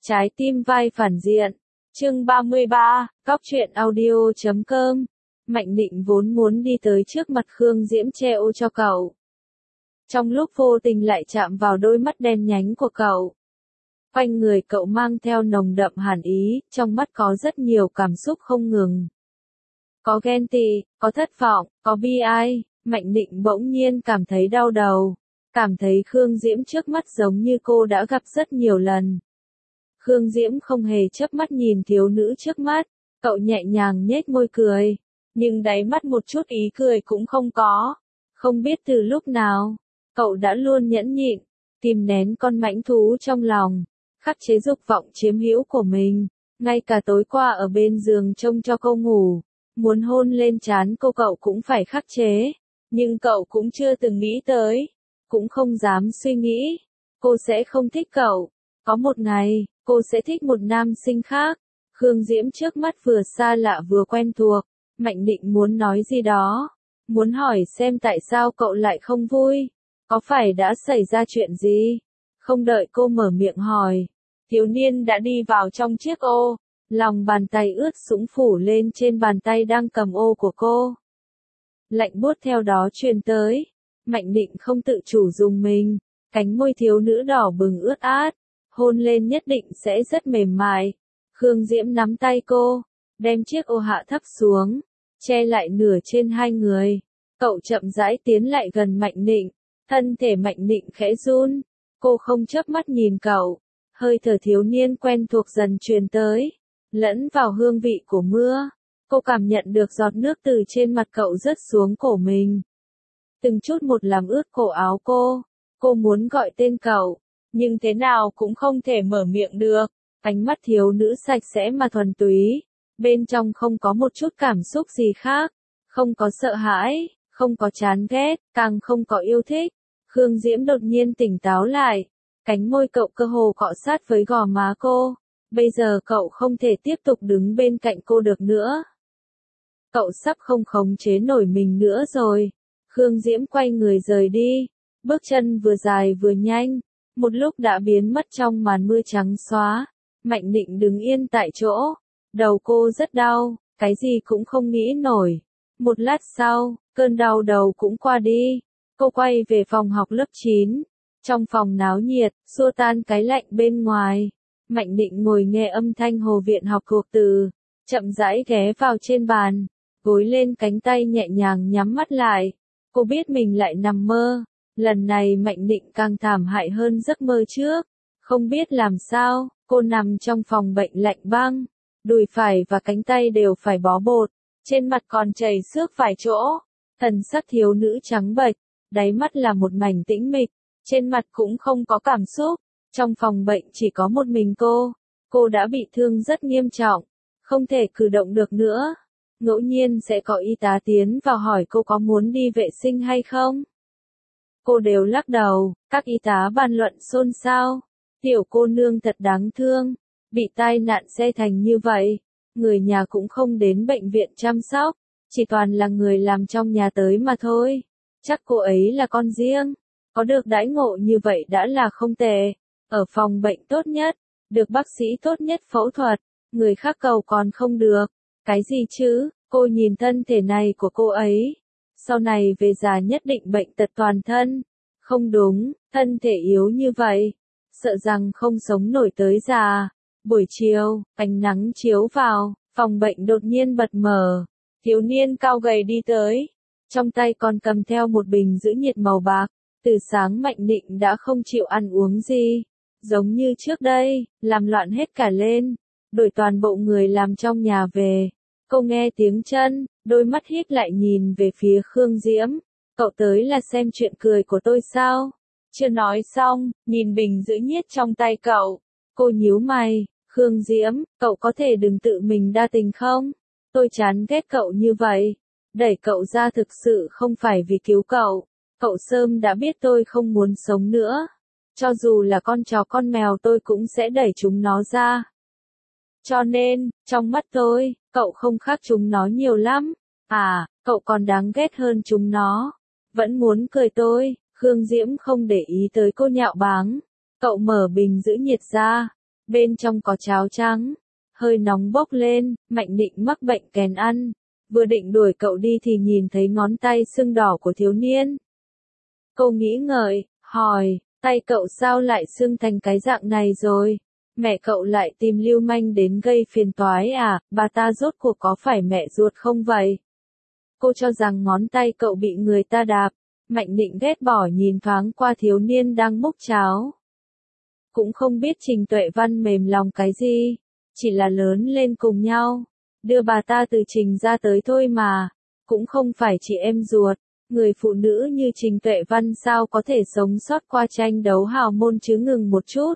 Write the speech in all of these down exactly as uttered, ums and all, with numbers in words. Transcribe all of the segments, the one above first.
Trái tim vai phản diện. Chương ba mươi ba, Cóc truyện audio chấm com. Mạnh Định vốn muốn đi tới trước mặt Khương Diễm che ô cho cậu. Trong lúc vô tình lại chạm vào đôi mắt đen nhánh của cậu. Quanh người cậu mang theo nồng đậm hàn ý, trong mắt có rất nhiều cảm xúc không ngừng. Có ghen tị, có thất vọng, có bi ai. Mạnh Định bỗng nhiên cảm thấy đau đầu. Cảm thấy Khương Diễm trước mắt giống như cô đã gặp rất nhiều lần. Khương Diễm không hề chớp mắt nhìn thiếu nữ trước mắt, cậu nhẹ nhàng nhếch môi cười, nhưng đáy mắt một chút ý cười cũng không có. Không biết từ lúc nào, cậu đã luôn nhẫn nhịn, kìm nén con mãnh thú trong lòng, khắc chế dục vọng chiếm hữu của mình. Ngay cả tối qua ở bên giường trông cho cô ngủ, muốn hôn lên trán cô cậu cũng phải khắc chế, nhưng cậu cũng chưa từng nghĩ tới, cũng không dám suy nghĩ, cô sẽ không thích cậu. Có một ngày, cô sẽ thích một nam sinh khác. Khương Diễm trước mắt vừa xa lạ vừa quen thuộc. Mạnh Định muốn nói gì đó, muốn hỏi xem tại sao cậu lại không vui, có phải đã xảy ra chuyện gì. Không đợi cô mở miệng hỏi, thiếu niên đã đi vào trong chiếc ô, lòng bàn tay ướt sũng phủ lên trên bàn tay đang cầm ô của cô. Lạnh buốt theo đó truyền tới, Mạnh Định không tự chủ dùng mình, cánh môi thiếu nữ đỏ bừng ướt át, hôn lên nhất định sẽ rất mềm mại. Khương Diễm nắm tay cô, đem chiếc ô hạ thấp xuống, che lại nửa trên hai người. Cậu chậm rãi tiến lại gần Mạnh Định, thân thể Mạnh Định khẽ run, cô không chớp mắt nhìn cậu, hơi thở thiếu niên quen thuộc dần truyền tới, lẫn vào hương vị của mưa. Cô cảm nhận được giọt nước từ trên mặt cậu rớt xuống cổ mình, từng chút một làm ướt cổ áo cô. Cô muốn gọi tên cậu, nhưng thế nào cũng không thể mở miệng được. Ánh mắt thiếu nữ sạch sẽ mà thuần túy, bên trong không có một chút cảm xúc gì khác, không có sợ hãi, không có chán ghét, càng không có yêu thích. Khương Diễm đột nhiên tỉnh táo lại, cánh môi cậu cơ hồ cọ sát với gò má cô. Bây giờ cậu không thể tiếp tục đứng bên cạnh cô được nữa. Cậu sắp không khống chế nổi mình nữa rồi. Khương Diễm quay người rời đi, bước chân vừa dài vừa nhanh, một lúc đã biến mất trong màn mưa trắng xóa. Mạnh Định đứng yên tại chỗ, đầu cô rất đau, cái gì cũng không nghĩ nổi. Một lát sau, cơn đau đầu cũng qua đi, cô quay về phòng học lớp chín. Trong phòng náo nhiệt, xua tan cái lạnh bên ngoài. Mạnh Định ngồi nghe âm thanh Hồ Viện học thuộc từ, chậm rãi ghé vào trên bàn, gối lên cánh tay nhẹ nhàng nhắm mắt lại. Cô biết mình lại nằm mơ, lần này Mạnh Định càng thảm hại hơn giấc mơ trước. Không biết làm sao, cô nằm trong phòng bệnh lạnh băng, đùi phải và cánh tay đều phải bó bột, trên mặt còn chảy xước vài chỗ. Thần sắc thiếu nữ trắng bệch, đáy mắt là một mảnh tĩnh mịch, trên mặt cũng không có cảm xúc. Trong phòng bệnh chỉ có một mình cô, cô đã bị thương rất nghiêm trọng, không thể cử động được nữa. Ngẫu nhiên sẽ có y tá tiến vào hỏi cô có muốn đi vệ sinh hay không. Cô đều lắc đầu, các y tá bàn luận xôn xao. Tiểu cô nương thật đáng thương, bị tai nạn xe thành như vậy, người nhà cũng không đến bệnh viện chăm sóc, chỉ toàn là người làm trong nhà tới mà thôi. Chắc cô ấy là con riêng, có được đãi ngộ như vậy đã là không tệ, ở phòng bệnh tốt nhất, được bác sĩ tốt nhất phẫu thuật, người khác cầu còn không được. Cái gì chứ, cô nhìn thân thể này của cô ấy, sau này về già nhất định bệnh tật toàn thân. Không đúng, thân thể yếu như vậy, sợ rằng không sống nổi tới già. Buổi chiều, ánh nắng chiếu vào, phòng bệnh đột nhiên bật mở, thiếu niên cao gầy đi tới, trong tay còn cầm theo một bình giữ nhiệt màu bạc. Từ sáng Mạnh Định đã không chịu ăn uống gì, giống như trước đây, làm loạn hết cả lên, đổi toàn bộ người làm trong nhà về. Cô nghe tiếng chân, đôi mắt híp lại nhìn về phía Khương Diễm. Cậu tới là xem chuyện cười của tôi sao? Chưa nói xong, nhìn bình giữ nhiệt trong tay cậu. Cô nhíu mày, Khương Diễm, cậu có thể đừng tự mình đa tình không? Tôi chán ghét cậu như vậy. Đẩy cậu ra thực sự không phải vì cứu cậu. Cậu sớm đã biết tôi không muốn sống nữa. Cho dù là con chó con mèo tôi cũng sẽ đẩy chúng nó ra. Cho nên, trong mắt tôi, cậu không khác chúng nó nhiều lắm. À, cậu còn đáng ghét hơn chúng nó. Vẫn muốn cười tôi. Khương Diễm không để ý tới cô nhạo báng. Cậu mở bình giữ nhiệt ra, bên trong có cháo trắng, hơi nóng bốc lên, Mạnh Định mắc bệnh kèn ăn, vừa định đuổi cậu đi thì nhìn thấy ngón tay sưng đỏ của thiếu niên. Cô nghĩ ngợi, hỏi, tay cậu sao lại sưng thành cái dạng này rồi? Mẹ cậu lại tìm lưu manh đến gây phiền toái à, bà ta rốt cuộc có phải mẹ ruột không vậy? Cô cho rằng ngón tay cậu bị người ta đạp. Mạnh Định ghét bỏ nhìn thoáng qua thiếu niên đang múc cháo. Cũng không biết Trình Tuệ Văn mềm lòng cái gì, chỉ là lớn lên cùng nhau, đưa bà ta từ Trình ra tới thôi mà, cũng không phải chị em ruột, người phụ nữ như Trình Tuệ Văn sao có thể sống sót qua tranh đấu hào môn chứ. Ngừng một chút.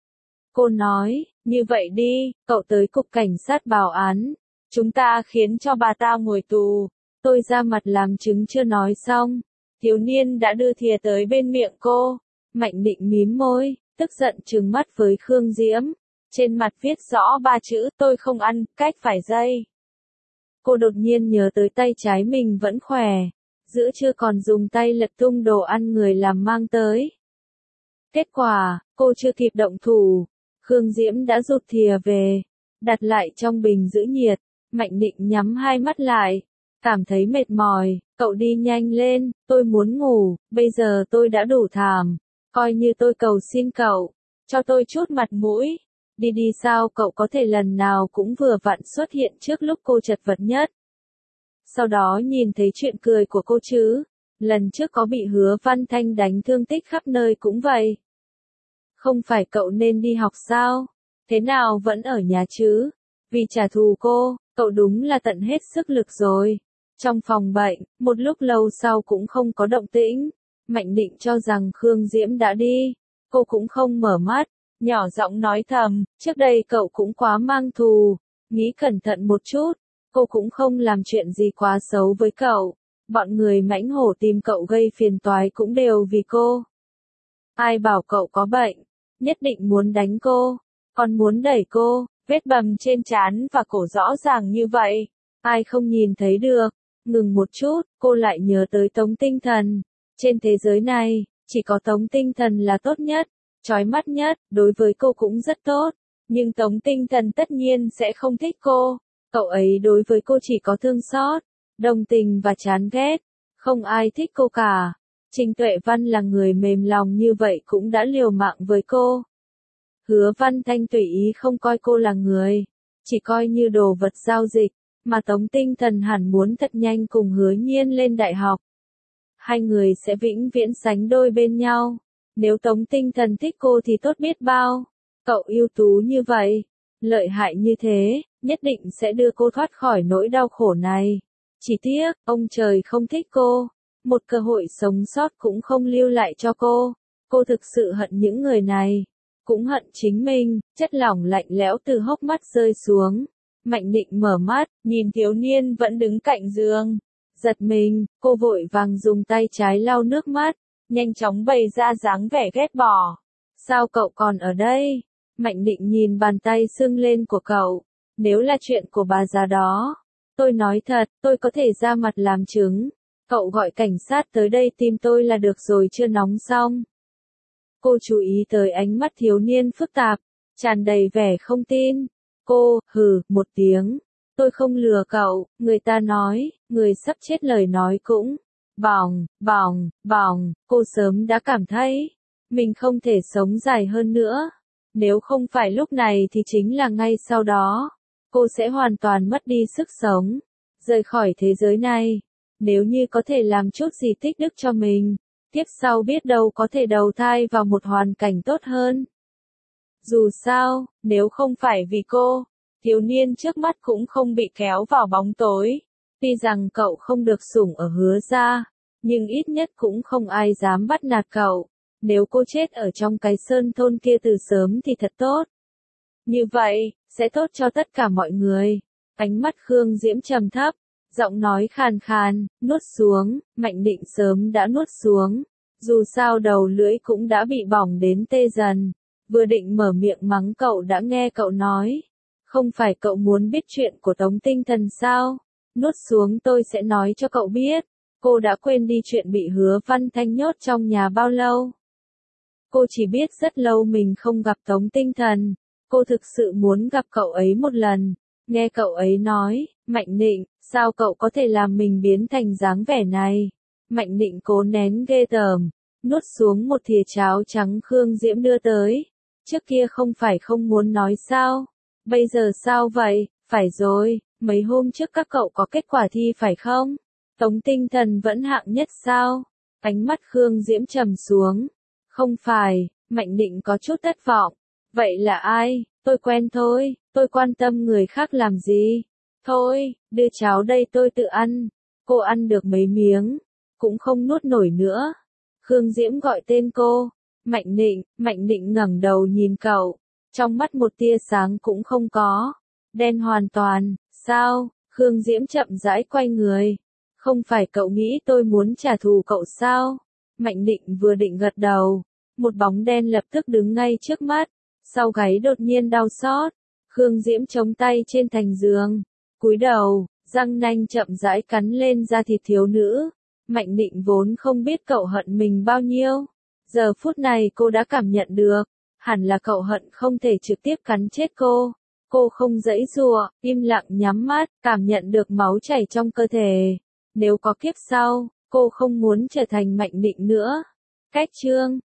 Cô nói, như vậy đi, cậu tới cục cảnh sát báo án, chúng ta khiến cho bà ta ngồi tù, tôi ra mặt làm chứng. Chưa nói xong, thiếu niên đã đưa thìa tới bên miệng cô. Mạnh Định mím môi, tức giận trừng mắt với Khương Diễm, trên mặt viết rõ ba chữ tôi không ăn, cách phải dây. Cô đột nhiên nhớ tới tay trái mình vẫn khỏe, giữa chưa còn dùng tay lật tung đồ ăn người làm mang tới. Kết quả, cô chưa kịp động thủ, Khương Diễm đã rụt thìa về, đặt lại trong bình giữ nhiệt. Mạnh Định nhắm hai mắt lại, cảm thấy mệt mỏi, cậu đi nhanh lên, tôi muốn ngủ, bây giờ tôi đã đủ thảm, coi như tôi cầu xin cậu, cho tôi chút mặt mũi. Đi đi sao cậu có thể lần nào cũng vừa vặn xuất hiện trước lúc cô chật vật nhất. Sau đó nhìn thấy chuyện cười của cô chứ, lần trước có bị Hứa Văn Thanh đánh thương tích khắp nơi cũng vậy. Không phải cậu nên đi học sao? Thế nào vẫn ở nhà chứ? Vì trả thù cô, cậu đúng là tận hết sức lực rồi. Trong phòng bệnh, một lúc lâu sau cũng không có động tĩnh. Mạnh Định cho rằng Khương Diễm đã đi. Cô cũng không mở mắt, nhỏ giọng nói thầm, trước đây cậu cũng quá mang thù. Nghĩ cẩn thận một chút, cô cũng không làm chuyện gì quá xấu với cậu. Bọn người mãnh hổ tìm cậu gây phiền toái cũng đều vì cô. Ai bảo cậu có bệnh, nhất định muốn đánh cô, còn muốn đẩy cô, vết bầm trên trán và cổ rõ ràng như vậy, ai không nhìn thấy được. Ngừng một chút, cô lại nhớ tới Tống Tinh Thần. Trên thế giới này, chỉ có Tống Tinh Thần là tốt nhất, chói mắt nhất, đối với cô cũng rất tốt. Nhưng Tống Tinh Thần tất nhiên sẽ không thích cô. Cậu ấy đối với cô chỉ có thương xót, đồng tình và chán ghét. Không ai thích cô cả. Trình Tuệ Văn là người mềm lòng như vậy cũng đã liều mạng với cô. Hứa Văn Thanh tùy ý không coi cô là người, chỉ coi như đồ vật giao dịch, mà Tống Tinh Thần hẳn muốn thật nhanh cùng Hứa Nhiên lên đại học. Hai người sẽ vĩnh viễn sánh đôi bên nhau. Nếu Tống Tinh Thần thích cô thì tốt biết bao. Cậu ưu tú như vậy, lợi hại như thế, nhất định sẽ đưa cô thoát khỏi nỗi đau khổ này. Chỉ tiếc, ông trời không thích cô. Một cơ hội sống sót cũng không lưu lại cho cô. Cô thực sự hận những người này. Cũng hận chính mình. Chất lỏng lạnh lẽo từ hốc mắt rơi xuống. Mạnh Định mở mắt, nhìn thiếu niên vẫn đứng cạnh giường. Giật mình, cô vội vàng dùng tay trái lau nước mắt, nhanh chóng bày ra dáng vẻ ghét bỏ. Sao cậu còn ở đây? Mạnh Định nhìn bàn tay sưng lên của cậu. Nếu là chuyện của bà già đó, tôi nói thật, tôi có thể ra mặt làm chứng. Cậu gọi cảnh sát tới đây tìm tôi là được rồi. Chưa nóng xong. Cô chú ý tới ánh mắt thiếu niên phức tạp, tràn đầy vẻ không tin. Cô, hừ, một tiếng. Tôi không lừa cậu, người ta nói, người sắp chết lời nói cũng. Bỏng, bỏng, bỏng, cô sớm đã cảm thấy, mình không thể sống dài hơn nữa. Nếu không phải lúc này thì chính là ngay sau đó. Cô sẽ hoàn toàn mất đi sức sống, rời khỏi thế giới này. Nếu như có thể làm chút gì tích đức cho mình, tiếp sau biết đâu có thể đầu thai vào một hoàn cảnh tốt hơn. Dù sao, nếu không phải vì cô, thiếu niên trước mắt cũng không bị kéo vào bóng tối. Tuy rằng cậu không được sủng ở Hứa gia, nhưng ít nhất cũng không ai dám bắt nạt cậu. Nếu cô chết ở trong cái sơn thôn kia từ sớm thì thật tốt. Như vậy, sẽ tốt cho tất cả mọi người. Ánh mắt Khương Diễm trầm thấp, giọng nói khàn khàn, nuốt xuống. Mạnh Định sớm đã nuốt xuống. Dù sao đầu lưỡi cũng đã bị bỏng đến tê dần. Vừa định mở miệng mắng cậu đã nghe cậu nói. Không phải cậu muốn biết chuyện của Tống Tinh Thần sao? Nuốt xuống tôi sẽ nói cho cậu biết. Cô đã quên đi chuyện bị Hứa Văn Thanh nhốt trong nhà bao lâu. Cô chỉ biết rất lâu mình không gặp Tống Tinh Thần. cô thực sự muốn gặp cậu ấy một lần. Nghe cậu ấy nói, Mạnh Nịnh, sao cậu có thể làm mình biến thành dáng vẻ này? Mạnh Nịnh cố nén ghê tởm, nuốt xuống một thìa cháo trắng Khương Diễm đưa tới. Trước kia không phải không muốn nói sao? Bây giờ sao vậy? Phải rồi, mấy hôm trước các cậu có kết quả thi phải không? Tống Tinh Thần vẫn hạng nhất sao? Ánh mắt Khương Diễm trầm xuống. Không phải, Mạnh Nịnh có chút thất vọng. Vậy là ai? Tôi quen thôi, tôi quan tâm người khác làm gì? Thôi, đưa cháo đây tôi tự ăn. Cô ăn được mấy miếng, cũng không nuốt nổi nữa. Khương Diễm gọi tên cô. Mạnh Nịnh, Mạnh Nịnh ngẩng đầu nhìn cậu. Trong mắt một tia sáng cũng không có. Đen hoàn toàn, sao? Khương Diễm chậm rãi quay người. Không phải cậu nghĩ tôi muốn trả thù cậu sao? Mạnh Nịnh vừa định gật đầu. Một bóng đen lập tức đứng ngay trước mắt. Sau gáy đột nhiên đau xót. Khương Diễm chống tay trên thành giường. Cúi đầu, răng nanh chậm rãi cắn lên da thịt thiếu nữ. Mạnh Nịnh vốn không biết cậu hận mình bao nhiêu. Giờ phút này cô đã cảm nhận được. Hẳn là cậu hận không thể trực tiếp cắn chết cô. Cô không giãy giụa, im lặng nhắm mắt, cảm nhận được máu chảy trong cơ thể. Nếu có kiếp sau, cô không muốn trở thành Mạnh Nịnh nữa. Cách chương